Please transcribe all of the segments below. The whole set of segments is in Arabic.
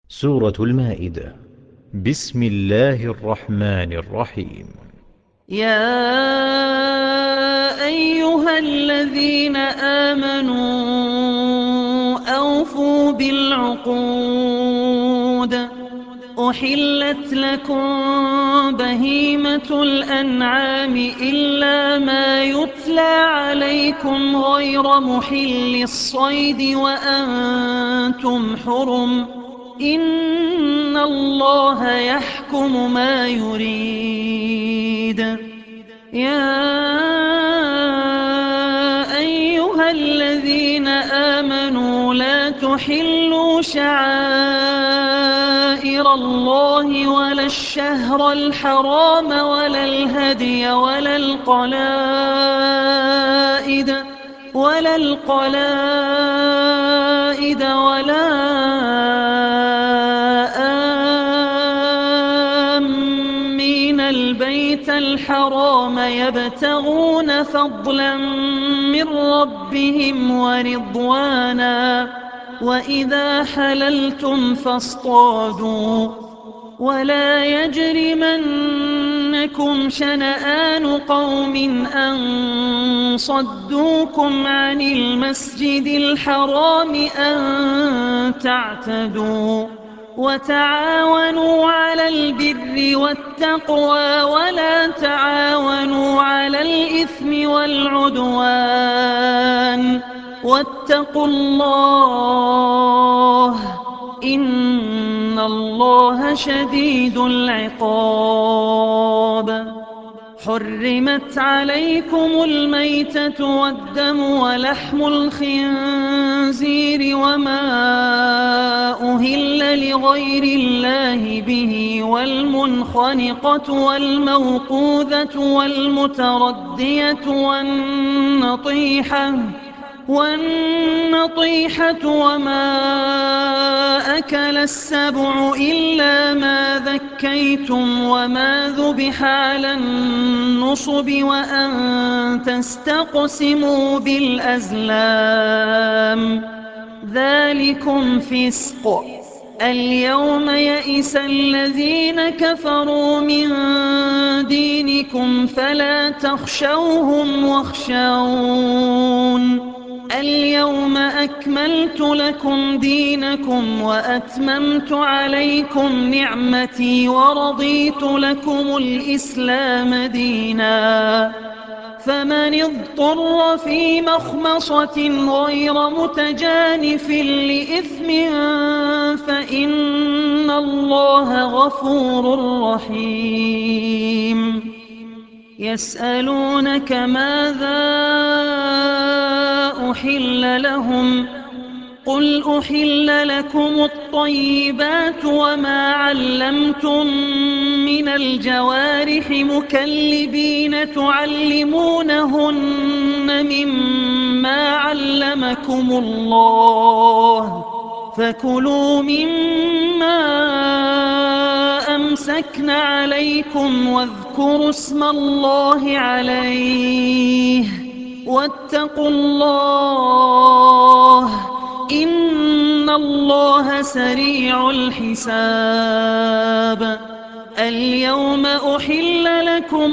سورة المائدة. بسم الله الرحمن الرحيم. يا أيها الذين آمنوا أوفوا بالعقود. أحلت لكم بهيمة الأنعام إلا ما يتلى عليكم غير محل الصيد وأنتم حرم. إن الله يحكم ما يريد. يا أيها الذين آمنوا لا تحلوا شعائر الله ولا الشهر الحرام ولا الهدي ولا القلائد ولا آمين البيت الحرام يبتغون فضلا من ربهم ورضوانا. وإذا حللتم فاصطادوا ولا يجرمنكم شنآن قوم أن صدوكم عن المسجد الحرام أن تعتدوا. وتعاونوا على البر والتقوى ولا تعاونوا على الإثم والعدوان. واتقوا الله إن الله شديد العقاب. حرمت عليكم الميتة والدم ولحم الخنزير وما أهل لغير الله به والمنخنقة والموقوذة والمتردية والنطيحة وما أكل السبع إلا ما ذكيتم وما ذبح على النصب وأن تستقسموا بالأزلام ذلكم فسق. اليوم يئس الذين كفروا من دينكم فلا تخشوهم واخشون. اليوم أكملت لكم دينكم وأتممت عليكم نعمتي ورضيت لكم الإسلام دينا. فمن اضطر في مخمصة غير متجانف لإثم فإن الله غفور رحيم. يسألونك ماذا أحل لهم قل أحل لكم الطيبات وما علمتم من الجوارح مكلبين تعلمونهن مما علمكم الله فكلوا مما أمسكن عليكم واذكروا اسم الله عليه واتقوا الله إن الله سريع الحساب. اليوم أحل لكم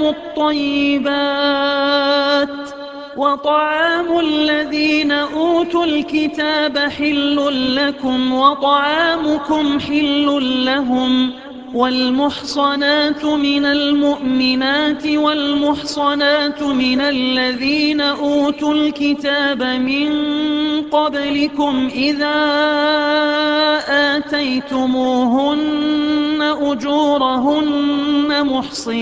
الطيبات وطعام الذين أوتوا الكتاب حل لكم وطعامكم حل لهم. والمحصنات من المؤمنات والمحصنات من الذين أوتوا الكتاب من قبلكم إذا آتيتموهن أجورهن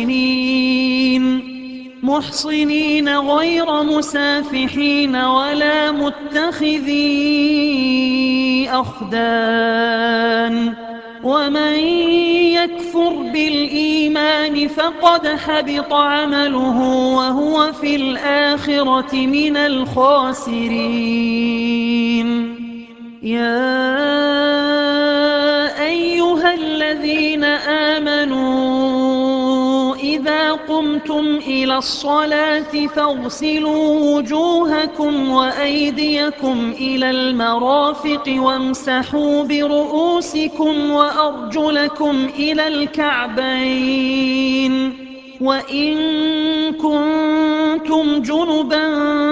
محصنين غير مسافحين ولا متخذي أخدان. ومن يكفر بالإيمان فقد حبط عمله وهو في الآخرة من الخاسرين. يا أيها الذين آمنوا وإذا قمتم إلى الصلاة فاغسلوا وجوهكم وأيديكم إلى المرافق وامسحوا برؤوسكم وأرجلكم إلى الكعبين وإن كنتم جنبا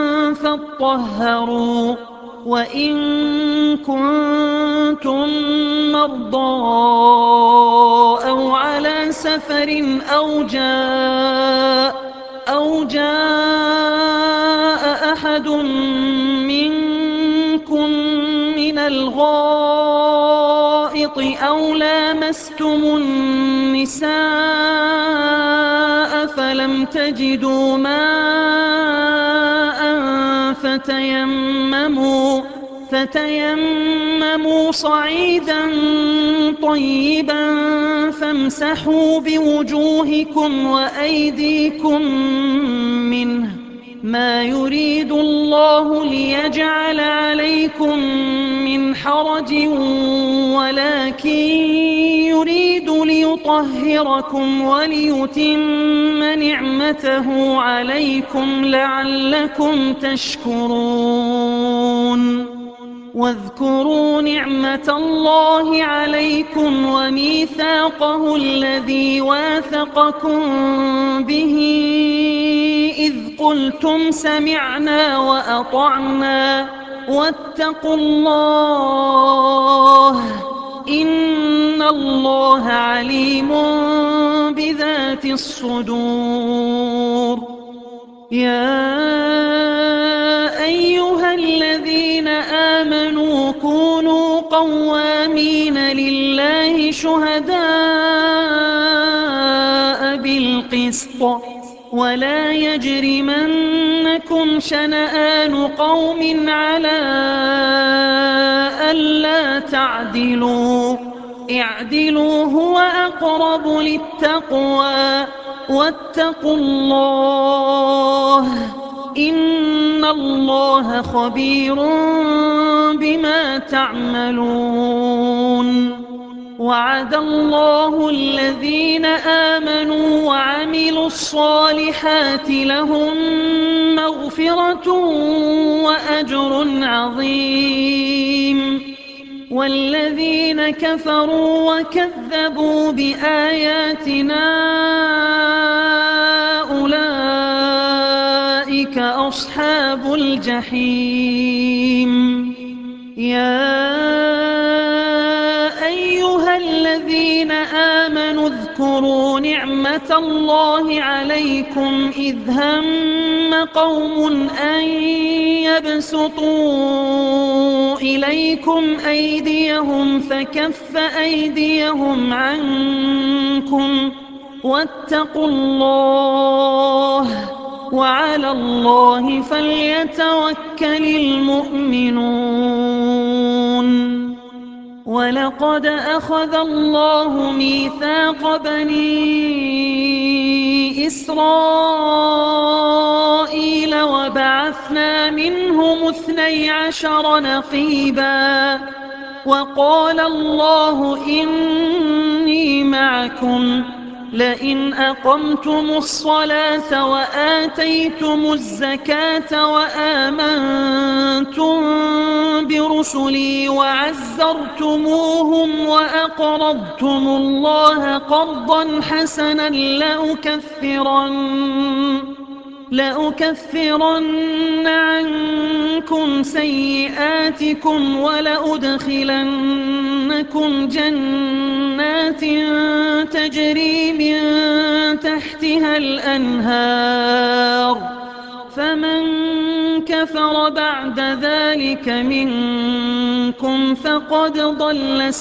فاطهروا وإن كنتم مرضى أو على سفر أو جاء أحد منكم من الغائط أو لامستم النساء فلم تجدوا ماء فتيمموا صعيدا طيبا فامسحوا بوجوهكم وأيديكم منه ما يريد الله ليجعل عليكم من حرج ولكن يريد ليطهركم وليتم نعمته عليكم لعلكم تشكرون واذكروا نعمة الله عليكم وميثاقه الذي واثقكم به إذ قلتم سمعنا وأطعنا واتقوا الله إن الله عليم بذات الصدور يا أيها الذين آمنوا كونوا قوامين لله شهداء بالقسط ولا يجرمنكم شنآن قوم على ألا تعدلوا اعدلوا هو أقرب للتقوى واتقوا الله إن الله خبير بما تعملون وعد الله الذين آمنوا وعملوا الصالحات لهم مغفرة وأجر عظيم والذين كفروا وكذبوا بآياتنا أولئك أصحاب الجحيم يا أيها الذين آمنوا اذكروا نعمة الله عليكم إذ هم قوم أن يبسطوا إليكم أيديهم فكف أيديهم عنكم واتقوا الله وعلى الله فليتوكل المؤمنون ولقد أخذ الله ميثاق بني إسرائيل وبعثنا منهم 12 نقيبا وقال الله إني معكم لئن أقمتم الصلاة وآتيتم الزكاة وآمنتم برسلي وعزرتموهم وأقرضتم الله قرضا حسنا لأكفرن عنكم سيئاتكم ولأدخلنكم جنات تجري من تحتها الأنهار فمن كفر بعد ذلك منكم فقد ضل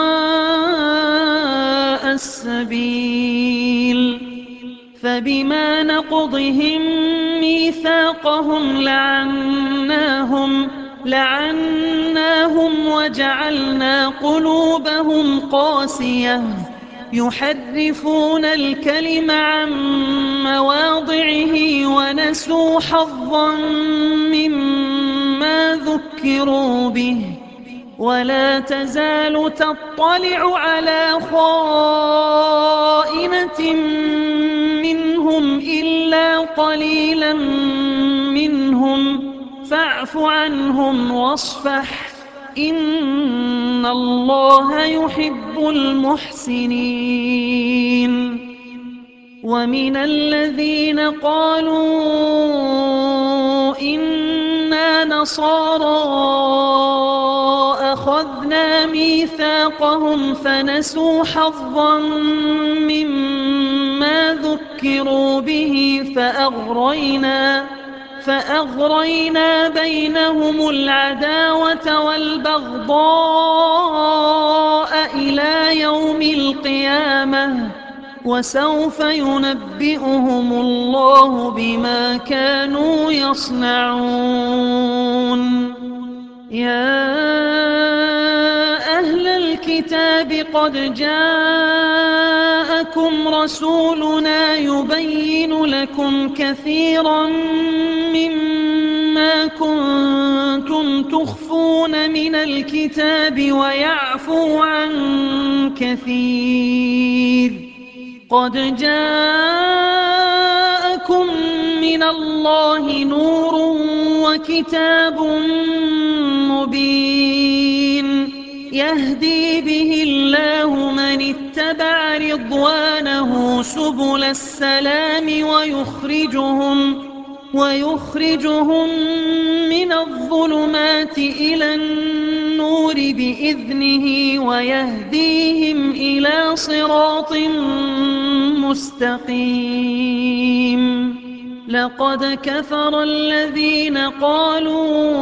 سواء السبيل فبما نقضهم ميثاقهم لعناهم وجعلنا قلوبهم قاسية يحرفون الكلم عن مواضعه ونسوا حظا مما ذكروا به ولا تزال تطلع على خائنة منهم منهم إلا قليلا منهم فاعف عنهم واصفح إن الله يحب المحسنين. ومن الذين قالوا إنا نصارى أخذنا ميثاقهم فنسوا حظا مما ذكروا به فأغرينا بينهم العداوة والبغضاء إلى يوم القيامة وسوف ينبئهم الله بما كانوا يصنعون. يا أهل الكتاب قد جاءكم رسولنا يبين لكم كثيرا مما كنتم تخفون من الكتاب ويعفو عن كثير. قد جاءكم من الله نور وكتاب مبين يهدي به الله من اتبع رضوانه سبل السلام ويخرجهم من الظلمات إلى النور بإذنه ويهديهم إلى صراط مستقيم. لقد كفر الذين قالوا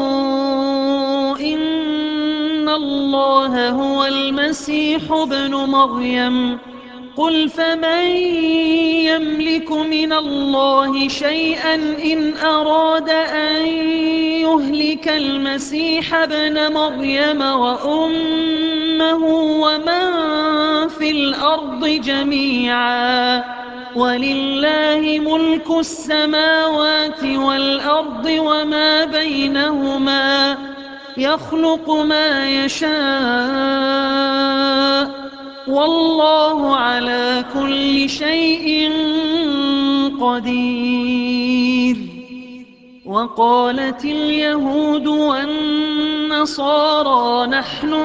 إن الله هو المسيح ابن مريم قل فمن يملك من الله شيئا إن أراد أن يهلك المسيح ابن مريم وأمه ومن في الأرض جميعا ولله ملك السماوات والأرض وما بينهما يخلق ما يشاء والله على كل شيء قدير. وقالت اليهود والنصارى نحن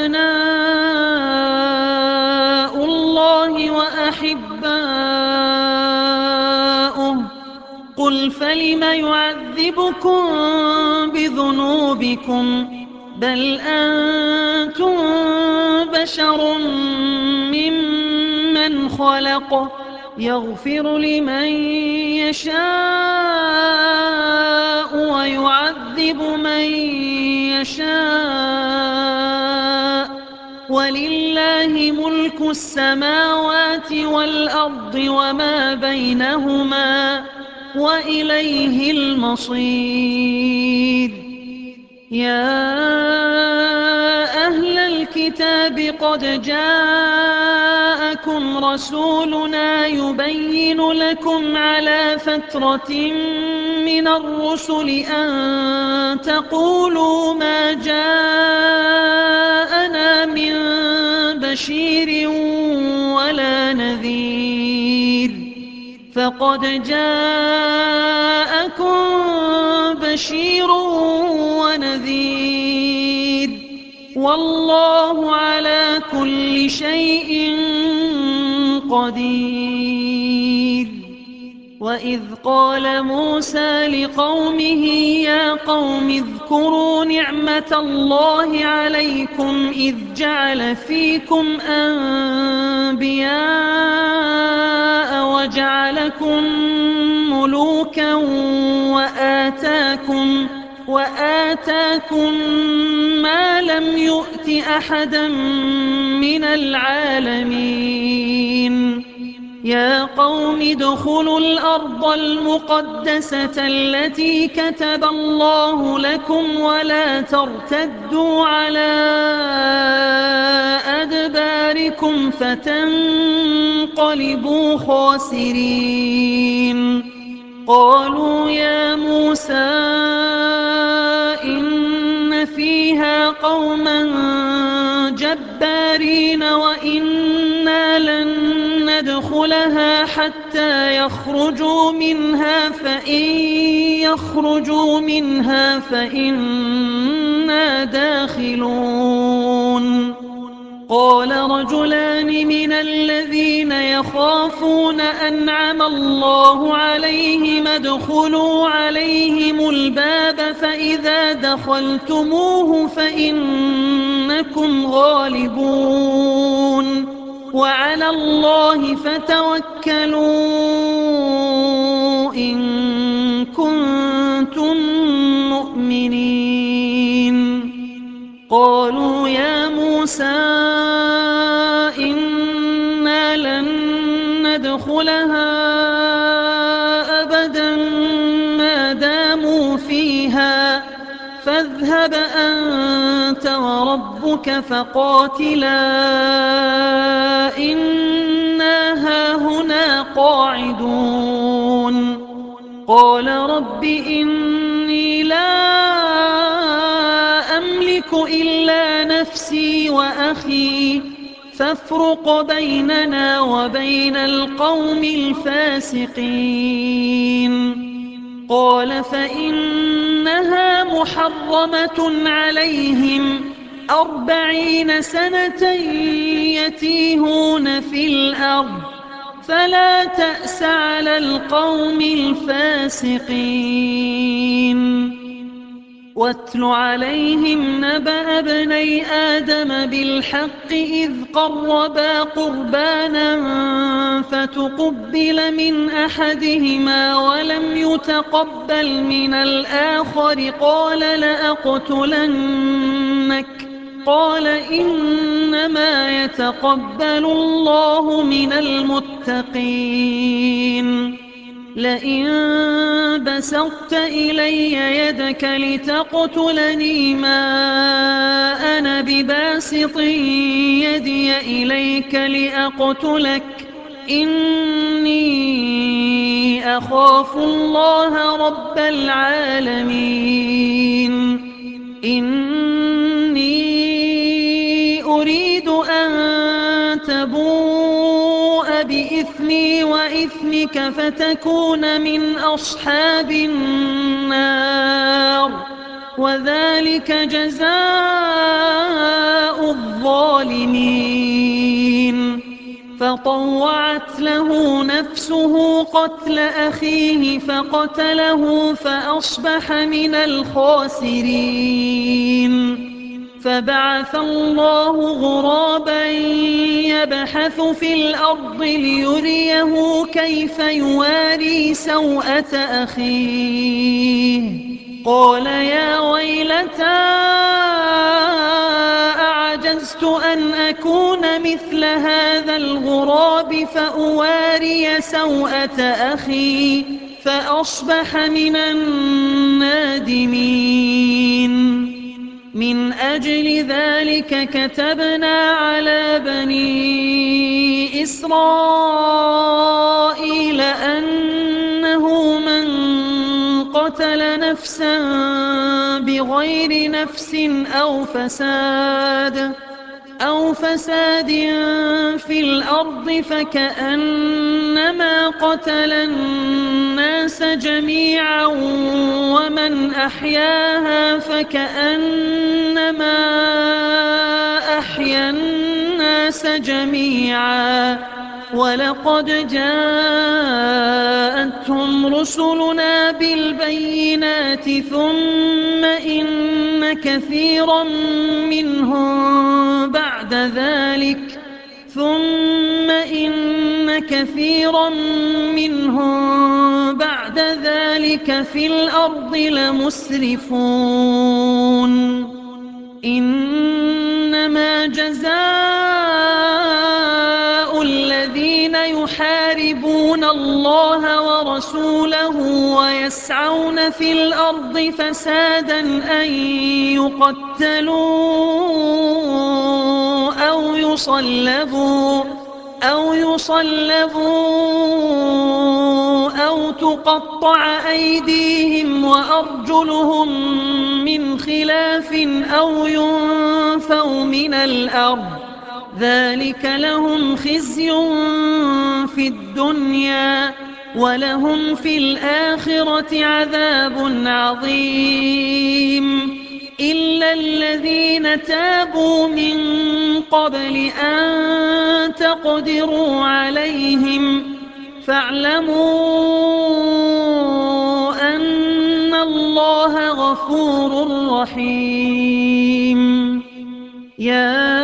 أبناء الله وأحباؤه قل فلم يعذبكم بذنوبكم بل أنتم بشر ممن خلق يغفر لمن يشاء ويعذب من يشاء ولله ملك السماوات والأرض وما بينهما وإليه المصير. يا أهل الكتاب قد جاءكم رسولنا يبين لكم على فترة من الرسل أن تقولوا ما جاءنا من بشير ولا نذير فقد جاءكم بشير ونذير والله على كل شيء قدير. وإذ قال موسى لقومه يا قوم اذكروا نعمة الله عليكم إذ جعل فيكم أنبياء وجعلكم ملوكا وآتاكم ما لم يؤت أحدا من العالمين. يا قوم ادخلوا الأرض المقدسة التي كتب الله لكم ولا ترتدوا على أدباركم فتنقلبوا خاسرين. قالوا يا موسى إن فيها قوما جبارين وإنا لن ندخلها حتى يخرجوا منها فإن يخرجوا منها فإنا داخلون قال رجلان من الذين يخافون أنعم الله عليهم ادخلوا عليهم الباب فإذا دخلتموه فإنكم غالبون وعلى الله فتوكلوا إن كنتم مؤمنين قالوا يا موسى إنا لن ندخلها أبدا ما داموا فيها فاذهب أنت وربك فقاتلا إنا هاهنا قاعدون قال رب إني لا أملك إلا نفسي وأخي فافرق بيننا وبين القوم الفاسقين قال فإنها محرمة عليهم 40 سنة يتيهون في الأرض فلا تأس على القوم الفاسقين واتل عليهم نبأ ابني آدم بالحق إذ قربا قربانا فتقبل من أحدهما ولم يتقبل من الآخر قال لأقتلنك قال إنما يتقبل الله من المتقين لئن بسطت إلي يدك لتقتلني ما أنا بباسط يدي إليك لأقتلك إني أخاف الله رب العالمين إني أريد أن تبوء بإثمي وإثمك فتكون من أصحاب النار وذلك جزاء الظالمين فطوعت له نفسه قتل أخيه فقتله فأصبح من الخاسرين فبعث الله غرابا يبحث في الأرض ليريه كيف يواري سوءة أخيه قال يا ويلتى أعجزت أن أكون مثل هذا الغراب فأواري سوءة أخي فأصبح من النادمين من أجل ذلك كتبنا على بني إسرائيل أنه من قتل نفسا بغير نفس أو فساد في الأرض فكأنما قتل الناس جميعا ومن أحياها فكأنما أحيا الناس جميعا ولقد جاءتهم رسلنا بالبينات ثم إن كثيرا منهم بعد ذلك في الأرض لمسرفون إنما جزاء الذين يحاربون الله ورسوله ويسعون في الأرض فسادا أن يقتلوا أو يصلبوا أو تقطع أيديهم وأرجلهم من خلاف أو ينفوا من الأرض ذلك لهم خزي في الدنيا ولهم في الآخرة عذاب عظيم إلا الذين تابوا من قبل أن تقدروا عليهم فاعلموا أن الله غفور رحيم يا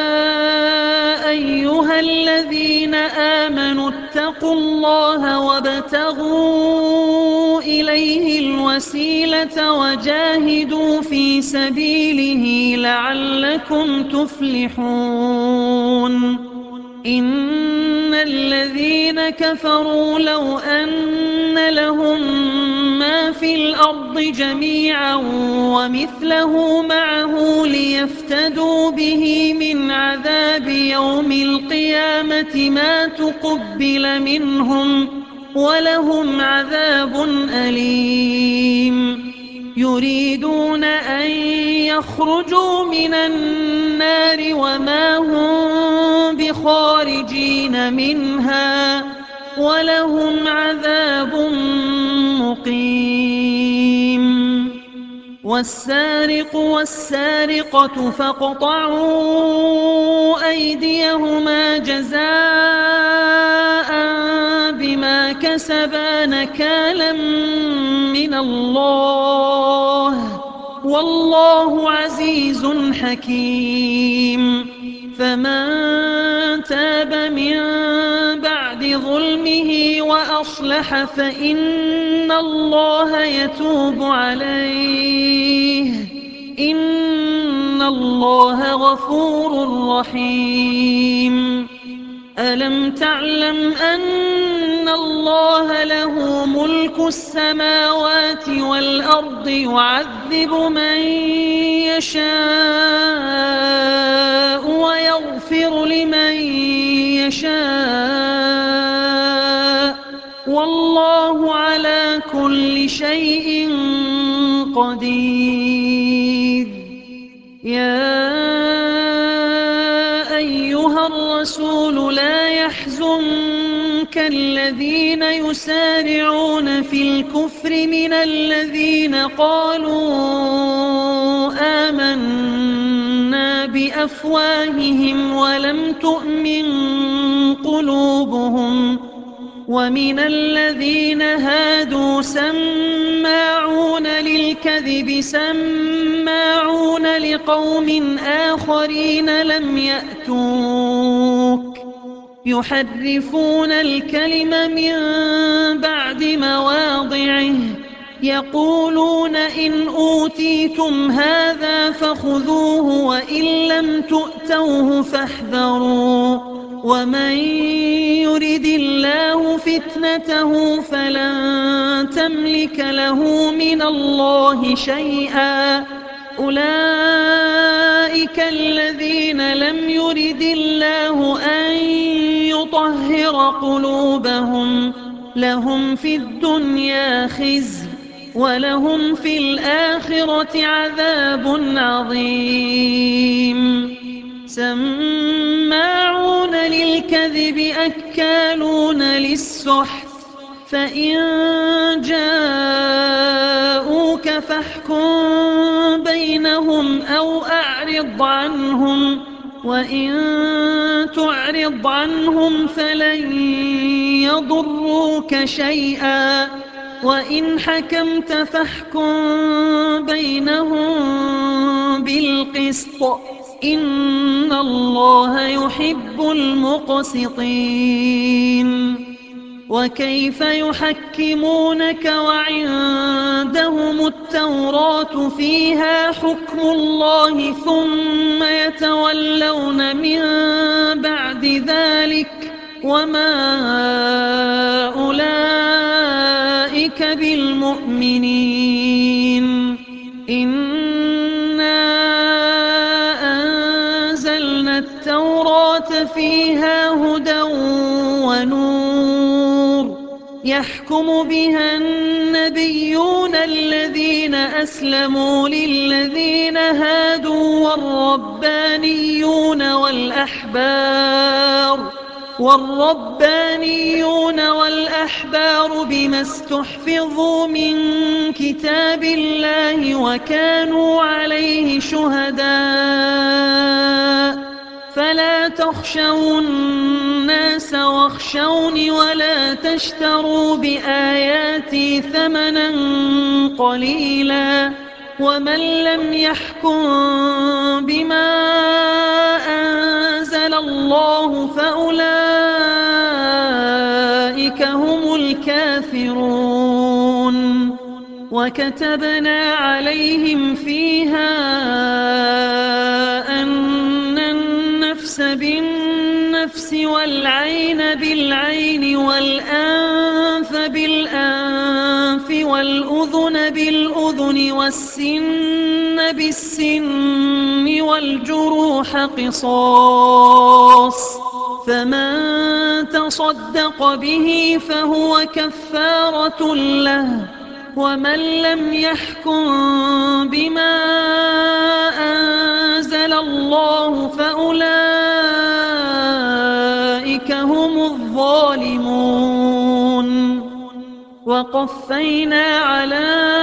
أيها الذين آمنوا اتقوا الله وابتغوا إليه الوسيلة وجاهدوا في سبيله لعلكم تفلحون إن الذين كفروا لو أن لهم ما في الأرض جميعا ومثله معه ليفتدوا به من عذاب يوم القيامة ما تقبل منهم ولهم عذاب أليم يريدون أن يخرجوا من النار وما هم بخارجين منها ولهم عذاب مقيم والسارق والسارقة فاقطعوا أيديهما جزاء بما كسبا نكالا من الله والله عزيز حكيم فمن تاب من بعد ظلمه وأصلح فإن الله يتوب عليه إن الله غفور رحيم ألم تعلم أن الله له ملك السماوات والأرض يعذب من يشاء ويغفر لمن يشاء والله على كل شيء قدير يا أيها الرسول لا يحزنك الذين يسارعون في الكفر من الذين قالوا آمنا بأفواههم ولم تؤمن قلوبهم ومن الذين هادوا سماعون للكذب سماعون لقوم آخرين لم يأتوك يحرفون الكلم من بعد مواضعه يقولون إن أوتيتم هذا فخذوه وإن لم تؤتوه فاحذروا ومن يرد الله فتنته فلن تملك له من الله شيئا أولئك الذين لم يرد الله أن يطهر قلوبهم لهم في الدنيا خزي ولهم في الآخرة عذاب عظيم سماعون للكذب أكالون للسحت فإن جاءوك فاحكم بينهم أو أعرض عنهم وإن تعرض عنهم فلن يضروك شيئا وإن حكمت فاحكم بينهم بالقسط إن الله يحب المقسطين وكيف يحكمونك وعندهم التوراة فيها حكم الله ثم يتولون من بعد ذلك وما أولئك بالمؤمنين إنا أنزلنا التوراة فيها هدى ونور يحكم بها النبيون الذين أسلموا للذين هادوا والربانيون والأحبار بما استحفظوا من كتاب الله وكانوا عليه شهداء فلا تخشوا الناس واخشوني ولا تشتروا بآياتي ثمنا قليلا ومن لم يحكم بما أنزل الله فأولئك هم الكافرون وكتبنا عليهم فيها أن النفس بالنفس والعين بالعين والأنف بالأنف والأذن بالأذن والسن بالسن والجروح قصاص فمن تصدق به فهو كفارة له ومن لم يحكم بما أنزل الله فأولئك هم الظالمون وقفينا على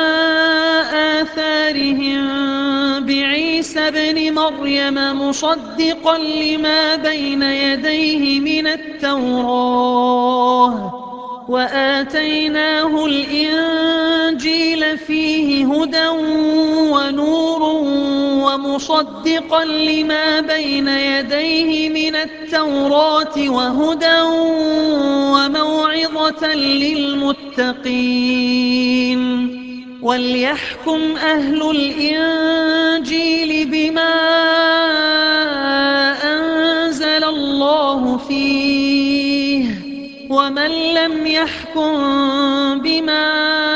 آثارهم بعيسى ابن مريم مصدقا لما بين يديه من التوراة وآتيناه الإنجيل فيه هدى ونور ومصدقا لما بين يديه من التوراة وهدى وموعظة للمتقين وليحكم أهل الإنجيل بما أنزل الله فيه ومن لم يحكم بما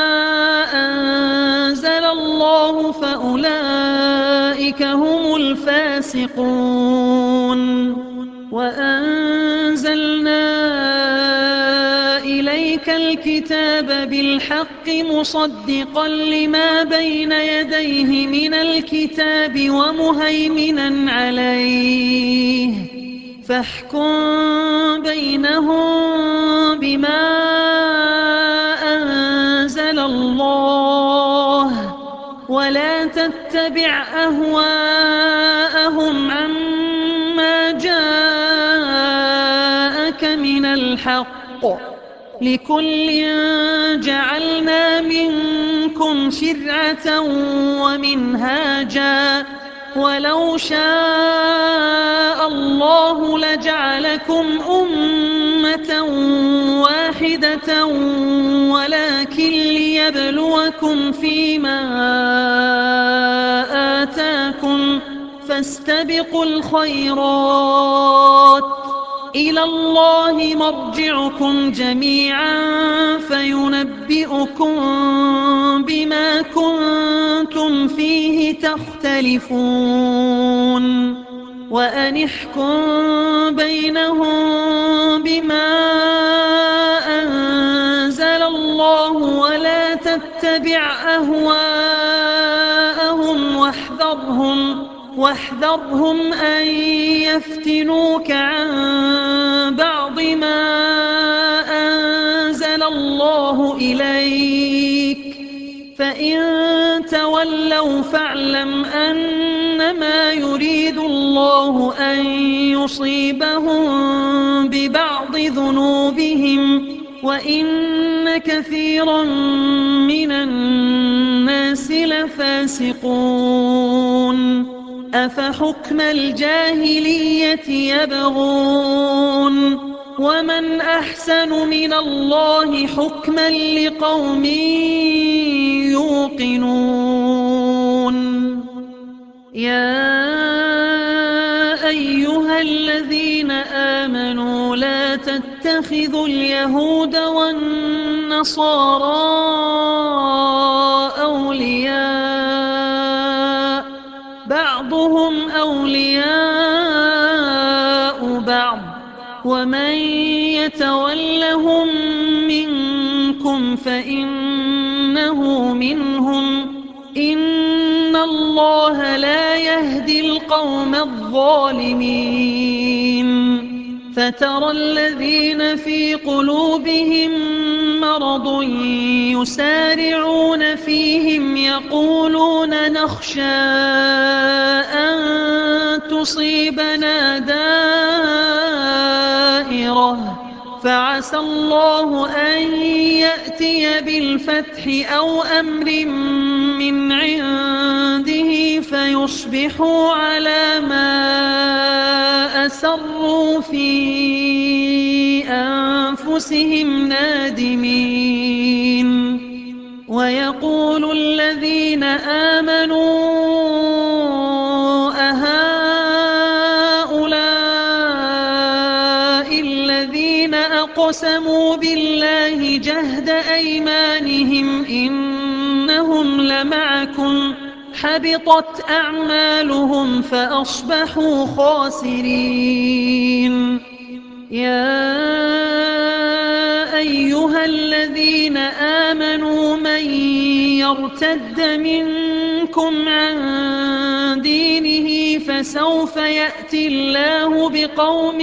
أنزل الله فأولئك هم الفاسقون وأنزلنا إليك الكتاب بالحق مصدقا لما بين يديه من الكتاب ومهيمنا عليه فاحكم بينهم بما أنزل الله ولا تتبع أهواءهم عما جاءك من الحق لكل جعلنا منكم شرعة ومنهاجا ولو شاء الله لجعلكم أمة واحدة ولكن ليبلوكم فيما آتاكم فاستبقوا الخيرات إلى الله مرجعكم جميعا فينبئكم بما كنتم فيه تختلفون وأن احكم بينهم بما أنزل الله ولا تتبع أهواءهم واحذرهم أن يفتنوك عن بعض ما أنزل الله إليك فإن تولوا فاعلم أنما يريد الله أن يصيبهم ببعض ذنوبهم وإن كثيرا من الناس لفاسقون أفحكم الجاهلية يبغون ومن أحسن من الله حكما لقوم يوقنون يا أيها الذين آمنوا لا تتخذوا اليهود والنصارى أولياء بعضهم أولياء بعض ومن يتولهم منكم فإنه منهم إن الله لا يهدي القوم الظالمين فترى الذين في قلوبهم مرض يسارعون فيهم يقولون نخشى أن تصيبنا دائرة فعسى الله أن يأتي بالفتح أو أمر من عنده فيصبحوا على ما أسروا في أنفسهم نادمين ويقول الذين آمنوا أهؤلاء الذين أقسموا بالله جهد أيمانهم إنهم لمعكم حبطت أعمالهم فأصبحوا خاسرين يا أيها الذين آمنوا من يرتد منكم عن دينه فسوف يأتي الله بقوم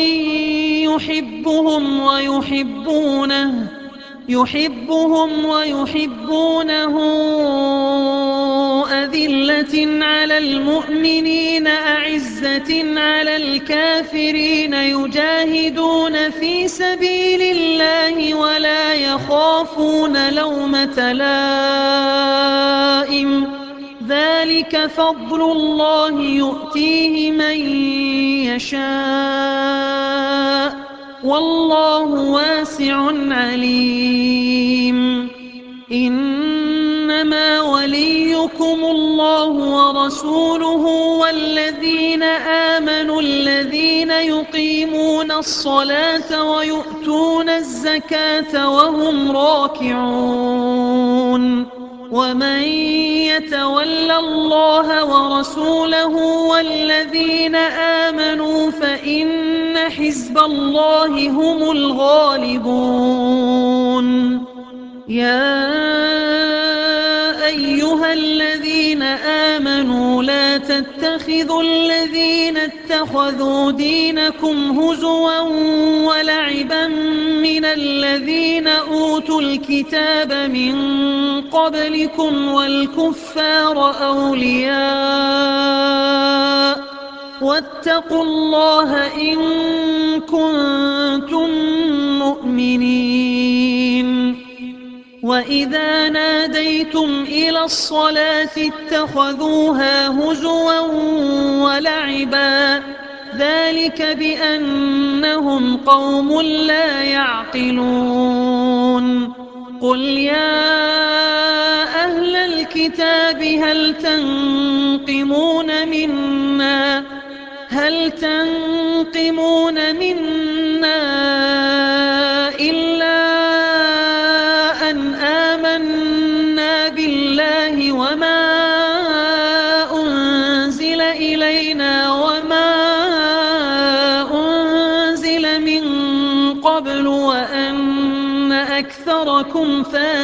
يحبهم ويحبونه أذلة على المؤمنين أعزة على الكافرين يجاهدون في سبيل الله ولا يخافون لومة لائم ذلك فضل الله يؤتيه من يشاء والله واسع عليم إنما وليكم الله ورسوله والذين آمنوا الذين يقيمون الصلاة ويؤتون الزكاة وهم راكعون ومن يتول الله ورسوله والذين آمنوا فإن حزب الله هم الغالبون يا أيها الذين آمنوا لا تتخذوا الذين اتخذوا دينكم هزوا ولعبا من الذين أوتوا الكتاب من قبلكم والكفار أولياء واتقوا الله إن كنتم مؤمنين وإذا ناديتم إلى الصلاة اتخذوها هزوا ولعبا ذلك بأنهم قوم لا يعقلون قل يا أهل الكتاب هل تنقمون منا إلا أن آمنا بالله وما أنزل إلينا وما أنزل من قبل وأن أكثركم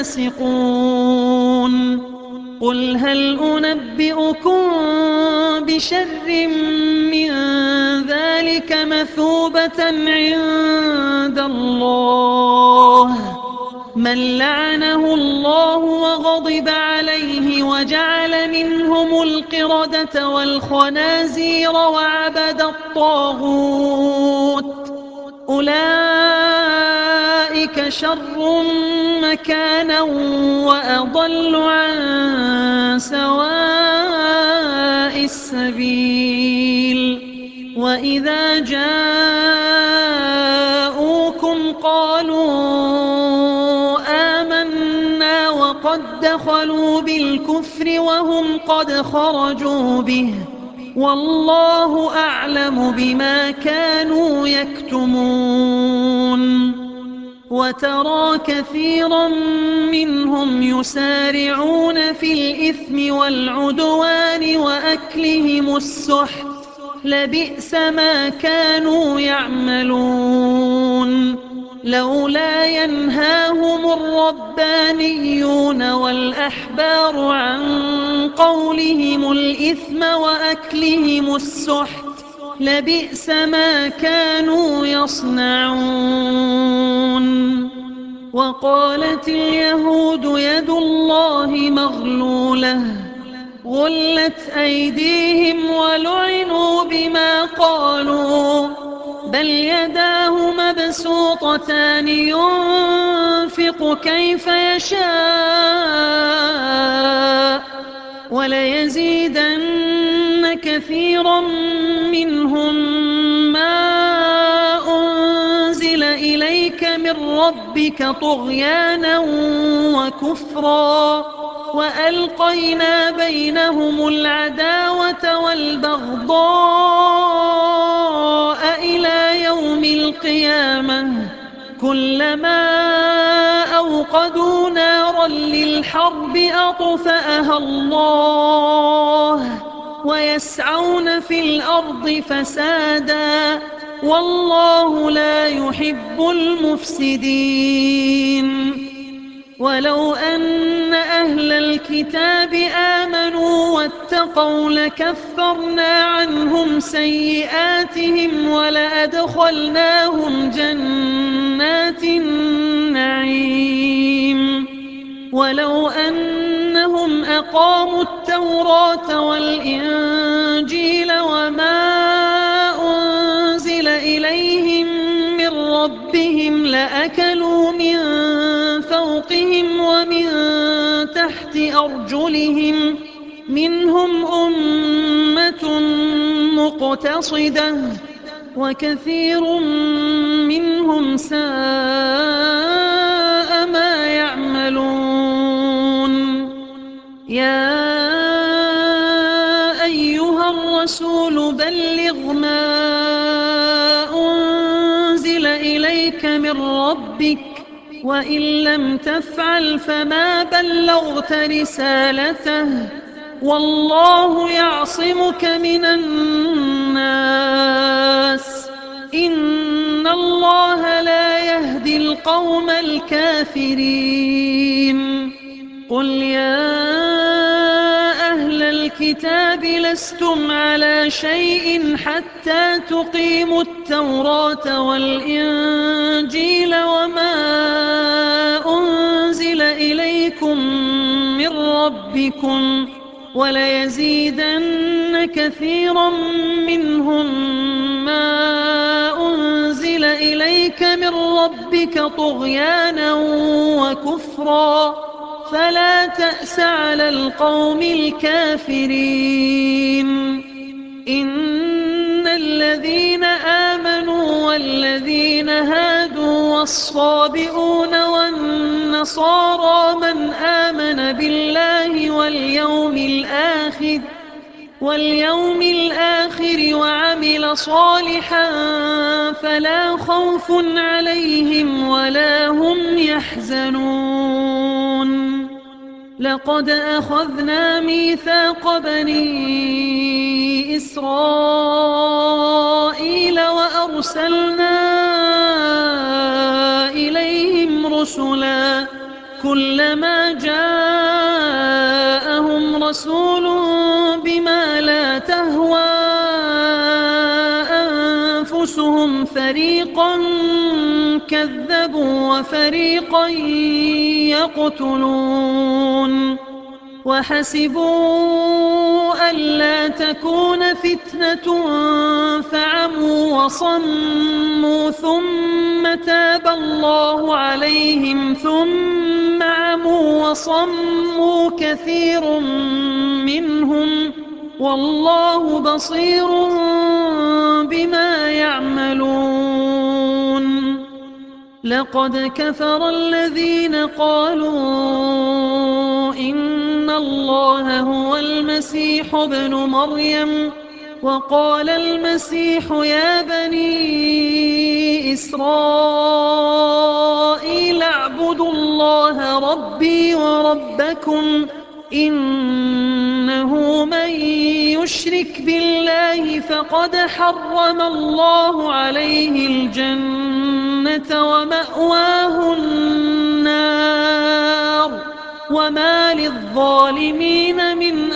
فاسقون قل هل أنبئكم بشر من ذلك مثوبة عند الله من لعنه الله وغضب عليه وجعل منهم القردة والخنازير وعبد الطاغوت أولئك شر مكانا وأضل عن سواء السبيل وإذا جاءوكم قالوا آمنا وقد دخلوا بالكفر وهم قد خرجوا به والله أعلم بما كانوا يكتمون وترى كثيرا منهم يسارعون في الإثم والعدوان وأكلهم السحت لبئس ما كانوا يعملون لولا ينهاهم الربانيون والأحبار عن قولهم الإثم وأكلهم السحت لبئس ما كانوا يصنعون. وقالت اليهود يد الله مغلولة غلت أيديهم ولعنوا بما قالوا بل يداه مبسوطتان ينفق كيف يشاء وليزيدن كثيرا منهم ما أنزل إليك من ربك طغيانا وكفرا وألقينا بينهم العداوة والبغضاء إلى يوم القيامة كلما أوقدوا نارا للحرب أطفأها الله ويسعون في الأرض فسادا والله لا يحب المفسدين. ولو أن أهل الكتاب آمنوا واتقوا لكفرنا عنهم سيئاتهم ولأدخلناهم جنات النعيم. ولو أنهم أقاموا التوراة والإنجيل وما أنزل إليهم من ربهم لأكلوا من فوقهم ومن تحت أرجلهم منهم أمة مقتصدة وكثير منهم ساء ما يعملون. يا أيها الرسول بلغ ما أنزل إليك من ربك وإن لم تفعل فما بلغت رسالته والله يعصمك من الناس إن الله لا يهدي القوم الكافرين. قل يا أهل الكتاب لستم على شيء حتى تقيموا التوراة والإنجيل وما أنزل إليكم من ربكم وليزيدن كثيرا منهم ما أنزل إليك من ربك طغيانا وكفرا فلا تأس على القوم الكافرين. إن الذين آمنوا والذين هادوا والصابئون والنصارى من آمن بالله واليوم الآخر وعمل صالحا فلا خوف عليهم ولا هم يحزنون. لقد أخذنا ميثاق بني إسرائيل وأرسلنا إليهم رسلا كلما جاءهم رسول بما لا تهوى أنفسهم فريقا كذبوا وفريقا يقتلون. وحسبوا ألا تكون فتنة فعموا وصموا ثم تاب الله عليهم ثم عموا وصموا كثير منهم والله بصير بما يعملون. لقد كفر الذين قالوا إن الله هو المسيح ابن مريم وقال المسيح يا بني إسرائيل اعبدوا الله ربي وربكم إنه من يشرك بالله فقد حرم الله عليه الجنة الجنة ومأواه النار وما للظالمين من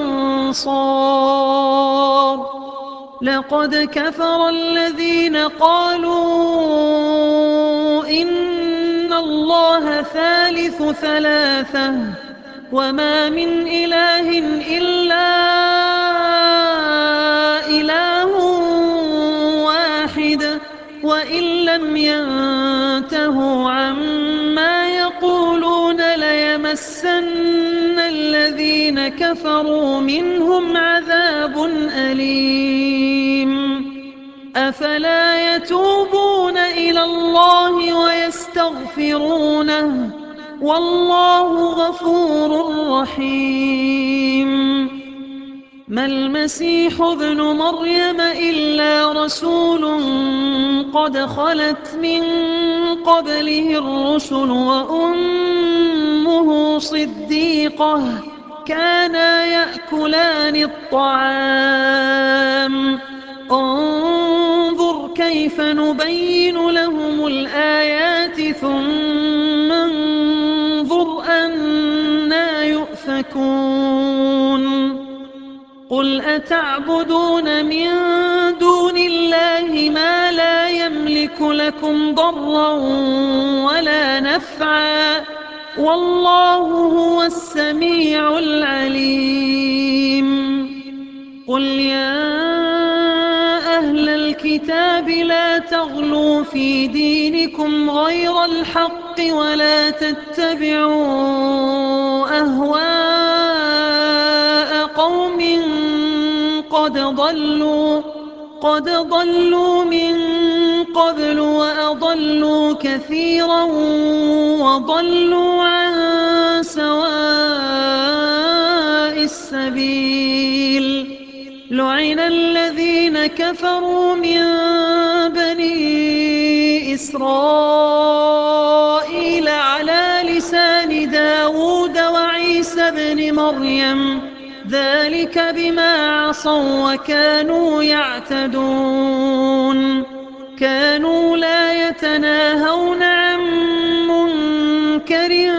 أنصار لقد كفر الذين قالوا إن الله ثالث ثلاثة وما من إله إلا إله واحد وإن لم ينتهوا عما يقولون ليمسن الذين كفروا منهم عذاب أليم أفلا يتوبون إلى الله ويستغفرونه والله غفور رحيم ما المسيح ابن مريم إلا رسول قد خلت من قبله الرسل وأمه صديقة كانا يأكلان الطعام انظر كيف نبين لهم الآيات ثم انظر أنا يؤفكون قل أتعبدون من دون الله ما لا يملك لكم ضرا ولا نفعا والله هو السميع العليم قل يا أهل الكتاب لا تغلوا في دينكم غير الحق ولا تتبعوا أهواء قوم قد ضلوا من قبل وأضلوا كثيرا وضلوا عن سواء السبيل لعن الذين كفروا من بني إسرائيل على لسان داود وعيسى بن مريم ذلك بما عصوا وكانوا يعتدون كانوا لا يتناهون عن منكر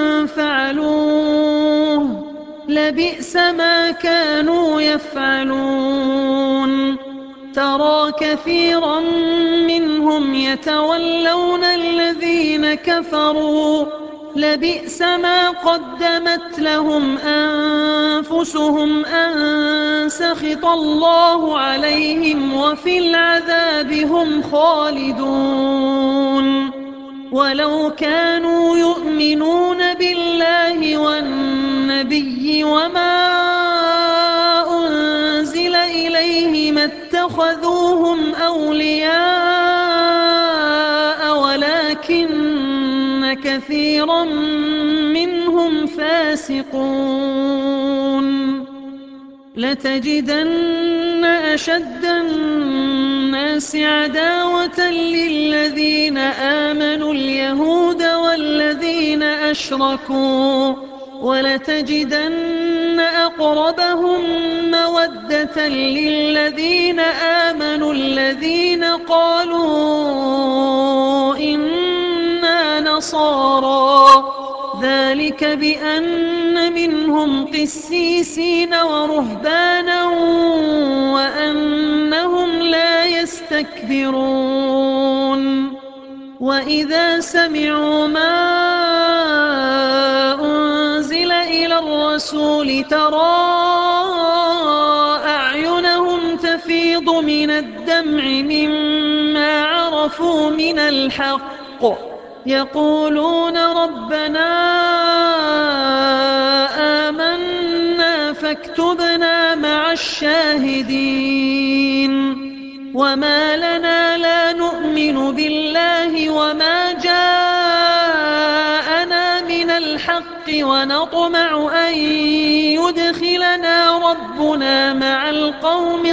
فعلوه لبئس ما كانوا يفعلون ترى كثيرا منهم يتولون الذين كفروا لبئس ما قدمت لهم أنفسهم أن سخط الله عليهم وفي العذاب هم خالدون ولو كانوا يؤمنون بالله والنبي وما أنزل إليه ما اتخذوهم أولياء ولكن كثيرا منهم فاسقون لتجدن أشد الناس عداوة للذين آمنوا اليهود والذين أشركوا ولتجدن أقربهم مودة للذين آمنوا الذين قالوا إنا نصارى ذلك بأن منهم قسيسين ورهبانا وأنهم لا يستكبرون وإذا سمعوا ما أنزل إلى الرسول ترى أعينهم تفيض من الدمع مما عرفوا من الحق يقولون ربنا آمنا فاكتبنا مع الشاهدين وما لنا لا نؤمن بالله وما جاءنا من الحق ونطمع أن يدخلنا ربنا مع القوم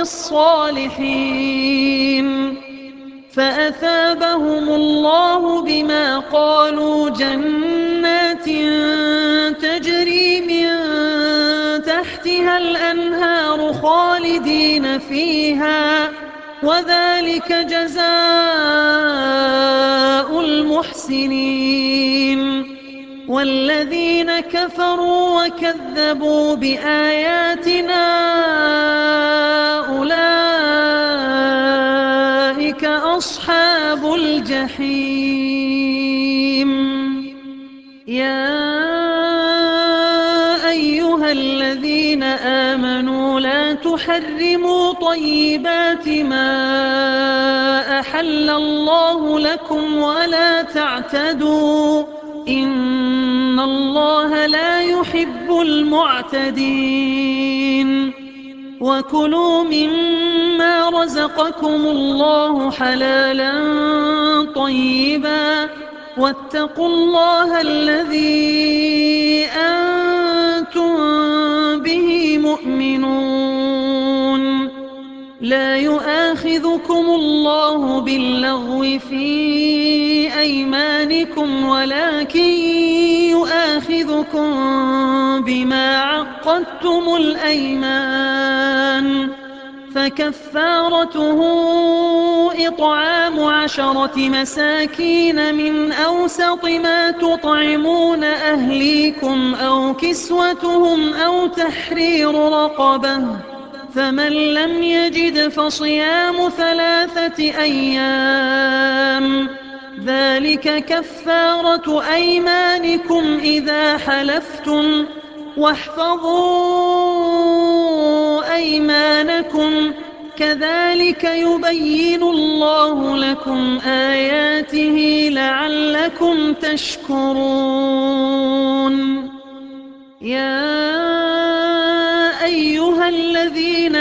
الصالحين فأثابهم الله بما قالوا جنات تجري من تحتها الأنهار خالدين فيها وذلك جزاء المحسنين والذين كفروا وكذبوا بآياتنا أولئك أصحاب الجحيم. يا أيها الذين آمنوا لا تحرموا طيبات ما أحل الله لكم ولا تعتدوا إن الله لا يحب المعتدين. وكلوا مما رزقكم الله حلالا طيبا واتقوا الله الذي أنتم به مؤمنون. لا يؤاخذكم الله باللغو في أيمانكم ولكن يؤاخذكم بما عقدتم الأيمان فكفارته إطعام 10 مساكين من أوسط ما تطعمون أهليكم أو كسوتهم أو تحرير رقبة فمن لم يجد فصيام 3 أيام ذلك كفارة أيمانكم إذا حلفتم واحفظوا أيمانكم كذلك يبين الله لكم آياته لعلكم تشكرون. يا أيها الذين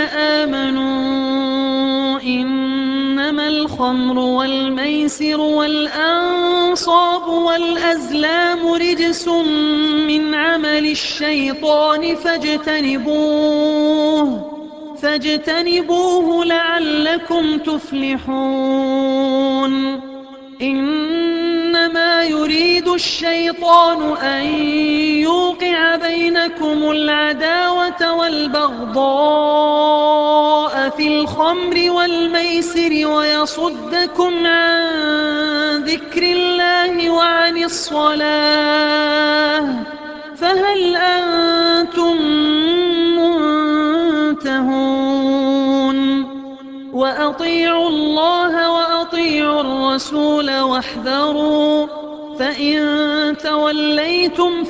آمنوا إنما الخمر والميسر والأنصاب والأزلام رجس من عمل الشيطان فاجتنبوه لعلكم تفلحون. إنما يريد الشيطان أن يوقع بينكم العداوة والبغضاء في الخمر والميسر ويصدكم عن ذكر الله وعن الصلاة فهل أنتم منتهون؟ وأطيعوا الله وأطيعوا الرسول واحذروا فإن توليتم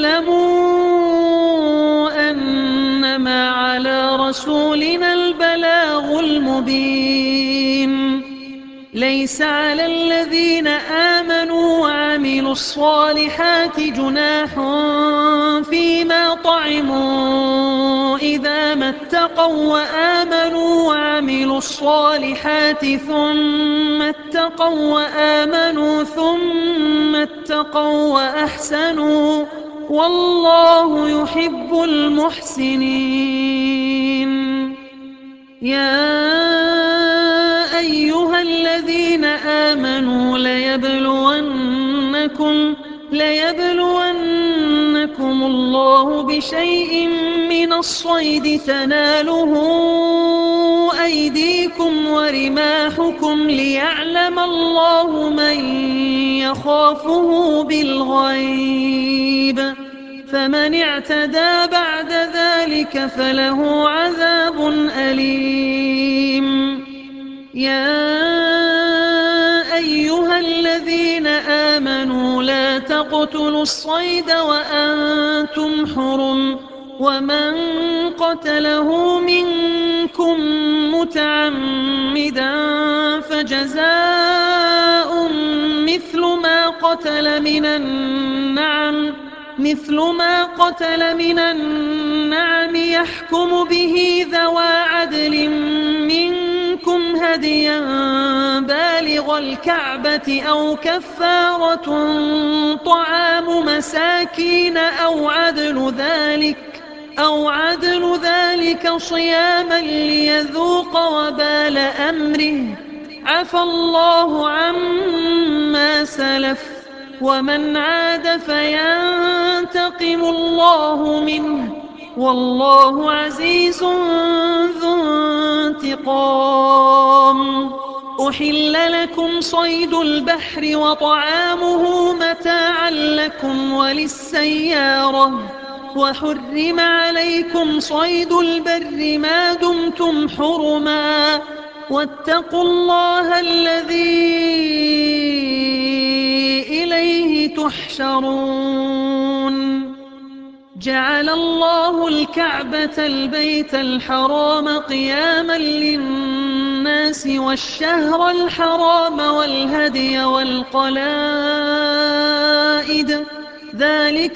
فاعلموا أنما على رسولنا البلاغ المبين. ليس على الذين آمنوا وعملوا الصالحات جناح فيما طعموا إذا ما اتقوا وآمنوا وعملوا الصالحات ثم اتقوا وآمنوا ثم اتقوا وأحسنوا والله يحب المحسنين. يا أيها الذين آمنوا ليبلونكم الله بشيء من الصيد تناله أيديكم ورماحكم ليعلم الله من يخافه بالغيب فمن اعتدى بعد ذلك فله عذاب أليم. يا أيها الذين آمنوا لا تقتلوا الصيد وأنتم حرم ومن قتله منكم متعمدا فجزاء مثل ما قتل من النعم يحكم به ذوى عدل منكم هديا بالغ الكعبة أو كفارة طعام مساكين أو عدل ذلك صياما ليذوق وبال أمره عفى الله عما سلف ومن عاد فينتقم الله منه والله عزيز ذو انتقام. أحل لكم صيد البحر وطعامه متاعا لكم وللسيارة وحرم عليكم صيد البر ما دمتم حرما واتقوا الله الذي إليه تحشرون جعل الله الكعبة البيت الحرام قياما للناس والشهر الحرام والهدي والقلائد ذلك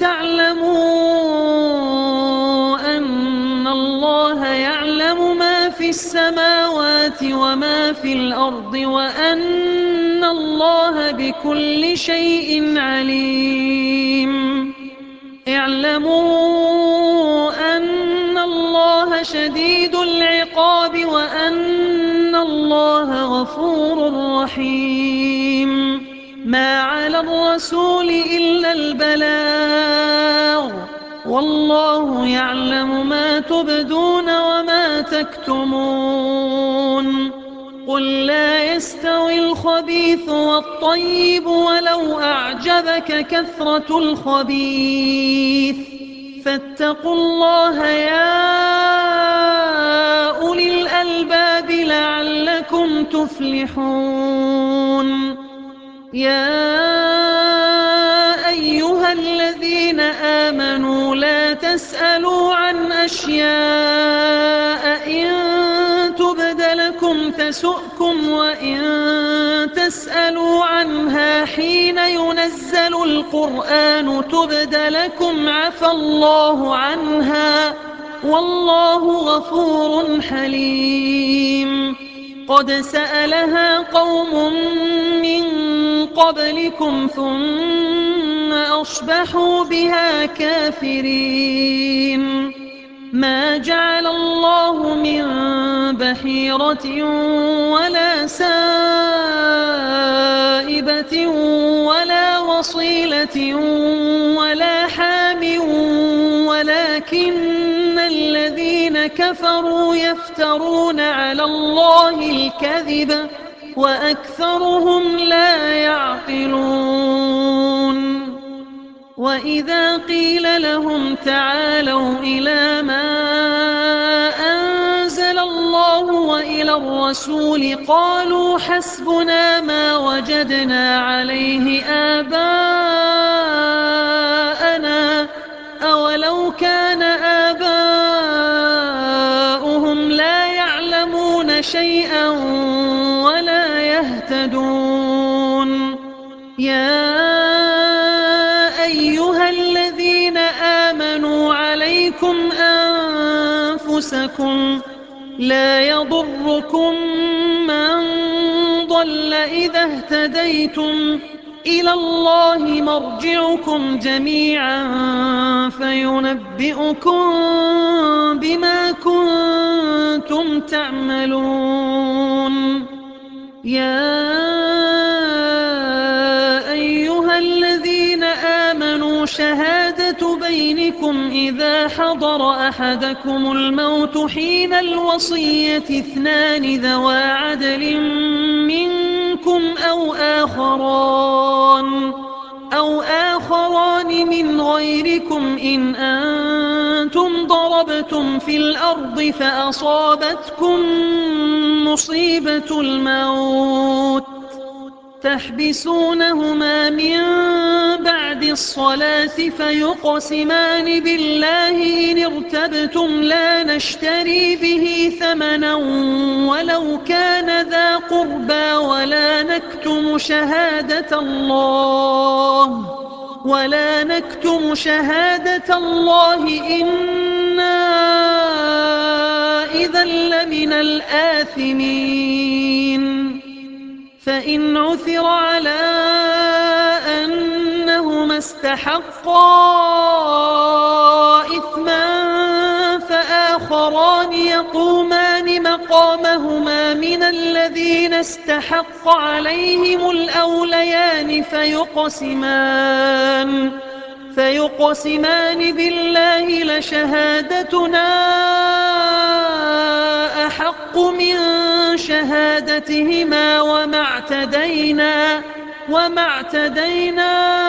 لتعلموا أن الله يعلم ما في السماوات وما في الأرض وأن الله بكل شيء عليم اعلموا أن الله شديد العقاب وأن الله غفور رحيم ما على الرسول إلا البلاغ والله يعلم ما تبدون وما تكتمون قل لا يستوي الخبيث والطيب ولو أعجبك كثرة الخبيث فاتقوا الله يا أولي الألباب لعلكم تفلحون يا أيها الذين آمنوا لا تسألوا عن أشياء إن تبد لكم تسؤكم وإن تسألوا عنها حين ينزل القرآن تبد لكم عفى الله عنها والله غفور حليم قد سألها قوم من قبلكم ثم أصبحوا بها كافرين ما جعل الله من بحيرة ولا سائبة ولا وصيلة ولا حام ولكن الذين كفروا يفترون على الله الكذب وأكثرهم لا يعقلون وإذا قيل لهم تعالوا إلى ما أنزل الله وإلى الرسول قالوا حسبنا ما وجدنا عليه آباءنا أولو كان آباؤهم لا يعلمون شيئا ولا يهتدون يا أيها الذين آمنوا عليكم أنفسكم لا يضركم من ضل إذا اهتديتم إلى الله مرجعكم جميعا فينبئكم بما كنتم تعملون يا أيها الذين آمنوا شهادة بينكم إذا حضر أحدكم الموت حين الوصية اثنان ذوى عدل منكم أو آخران من غيركم إن أنتم ضربتم في الأرض فأصابتكم مصيبة الموت تحبسونهما من بعد الصلاة فيقسمان بالله إن ارتبتم لا نشتري به ثمنا ولو كان ذا قربى ولا نكتم شهادة الله إنا إذا لمن الآثمين فإن عثر على أنهما استحقا إثما فآخران يقومان مقامهما من الذين استحق عليهم الأوليان فيقسمان بالله لشهادتنا أحق من شهادتهما وما اعتدينا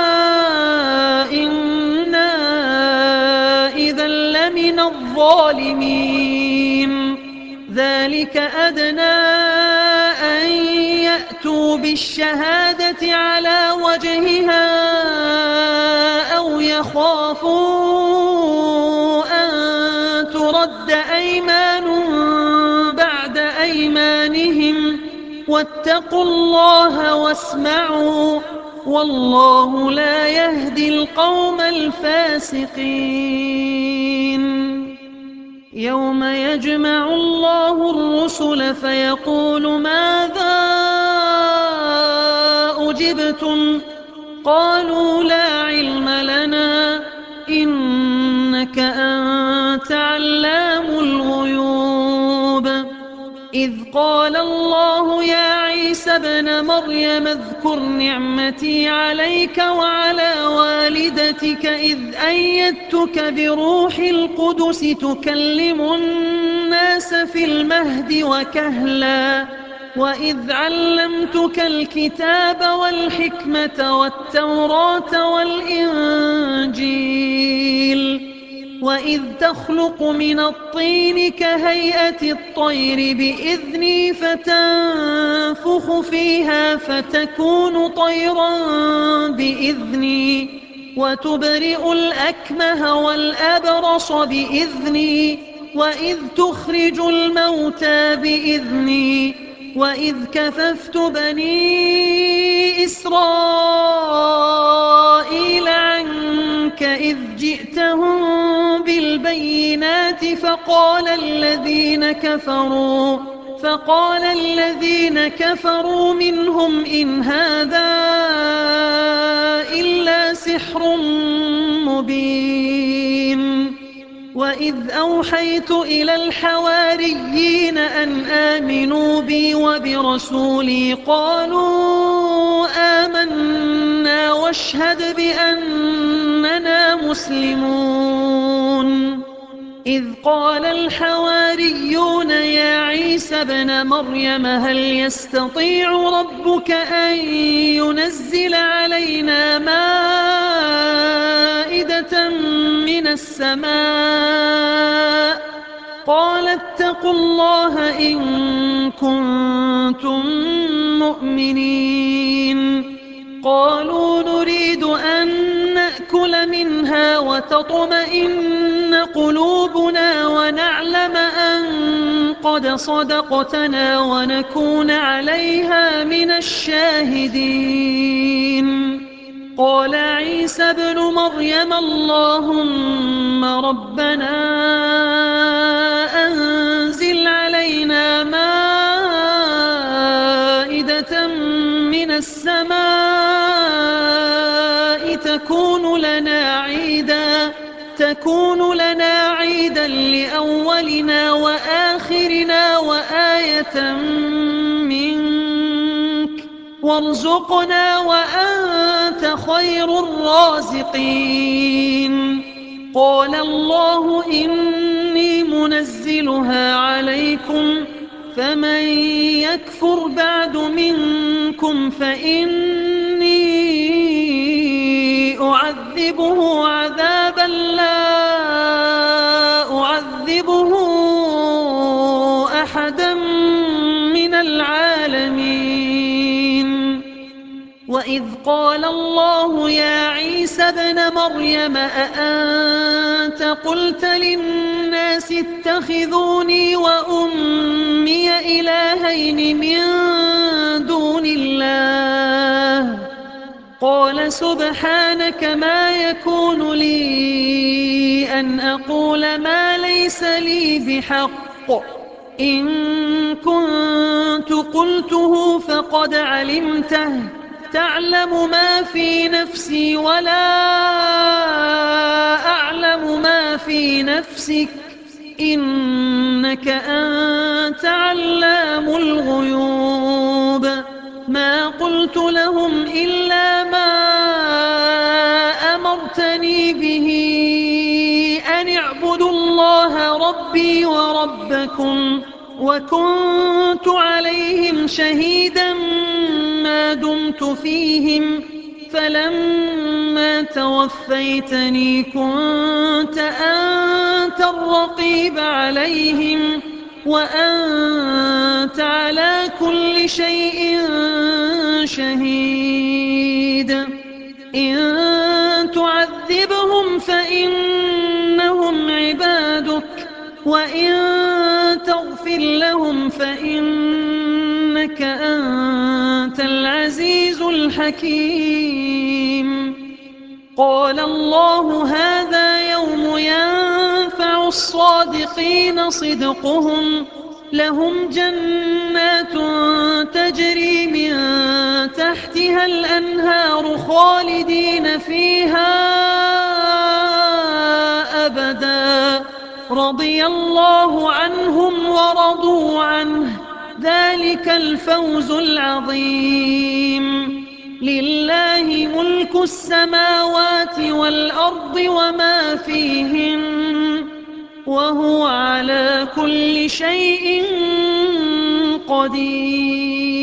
إنا إذا لمن الظالمين ذلك أدنى أن يأتوا بالشهادة على وجهها أو يخافوا أن ترد أيمان بعد أيمانهم واتقوا الله واسمعوا والله لا يهدي القوم الفاسقين يوم يجمع الله الرسل فيقول ماذا أجبتم قالوا لا علم لنا إنك أنت علام الغيوب إذ قال الله يا عيسى ابن مريم اذكر نعمتي عليك وعلى والدتك إذ أيدتك بروح القدس تكلم الناس في المهد وكهلا وإذ علمتك الكتاب والحكمة والتوراة والإنجيل وإذ تخلق من الطين كهيئة الطير بإذني فتنفخ فيها فتكون طيرا بإذني وتبرئ الأكمه والأبرص بإذني وإذ تخرج الموتى بإذني وإذ كففت بني إسرائيل عنك إذ جئتهم بالبينات فقال الذين كفروا منهم إن هذا إلا سحر مبين وإذ أوحيت إلى الحواريين أن آمنوا بي وبرسولي قالوا آمنا واشهد بأننا مسلمون إذ قال الحواريون يا عيسى ابن مريم هل يستطيع ربك أن ينزل علينا مائدة من السماء قال اتقوا الله إن كنتم مؤمنين قالوا نريد أن نأكل منها وتطمئن قلوبنا ونعلم أن قد صدقتنا ونكون عليها من الشاهدين قال عيسى ابن مريم اللهم ربنا أنزل علينا مائدة من السماء تكون لنا عيدا لأولنا وآخرنا وآية منك وارزقنا وأنت خير الرازقين قال الله إني منزلها عليكم فمن يكفر بعد منكم فإني أعذبه عذابا لا أعذبه أحدا من العالمين وإذ قال الله يا عيسى ابن مريم أأنت قلت للناس اتخذوني وأمي إلهين من دون الله قال سبحانك ما يكون لي أن أقول ما ليس لي بحق إن كنت قلته فقد علمته تعلم ما في نفسي ولا أعلم ما في نفسك إنك أنت علام الغيوب ما قلت لهم إلا ما أمرتني به أن اعبدوا الله ربي وربكم وكنت عليهم شهيدا ما دمت فيهم فلما توفيتني كنت أنت الرقيب عليهم وأنت على كل شيء شهيد إن تعذبهم فإنهم عبادك وإن تغفر لهم فإنك أنت العزيز الحكيم قال الله هذا يوم ينفع الصادقين صدقهم لهم جنات تجري من تحتها الأنهار خالدين فيها أبدا رضي الله عنهم ورضوا عنه ذلك الفوز العظيم لله ملك السماوات والأرض وما فيهن وهو على كل شيء قدير